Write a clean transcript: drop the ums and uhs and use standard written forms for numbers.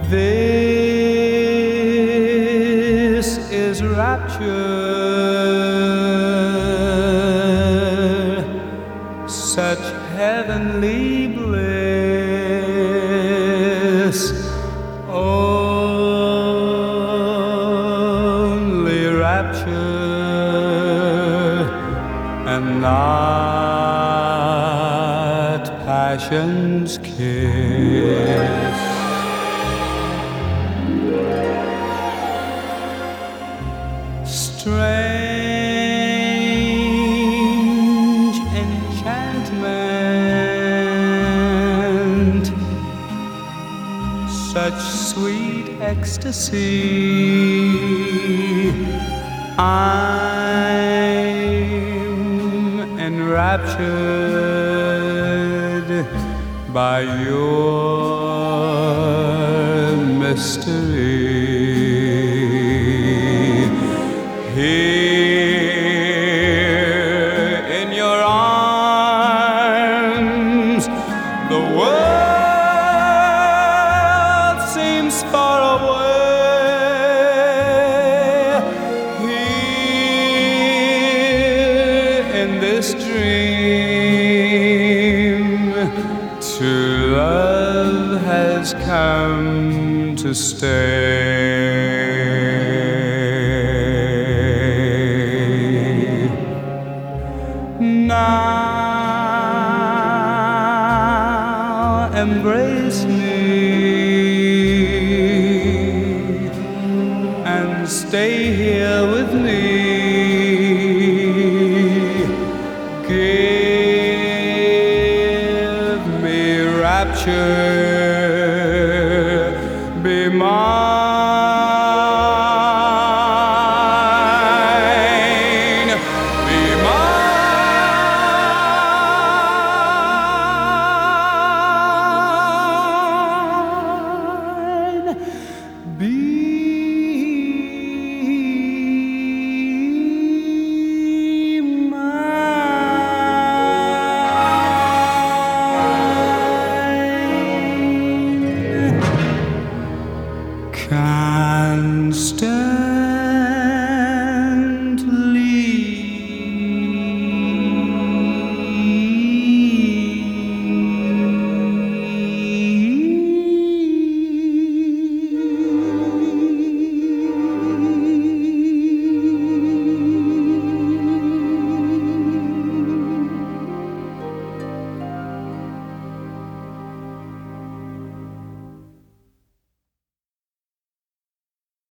This is rapture, such heavenly bliss. Only rapture and not passion's kiss. Strange enchantment, such sweet ecstasy. I'm enraptured by your mystery. Here in your arms, the world seems far away. Here in this dream, true love has come to stay. Now embrace me and stay here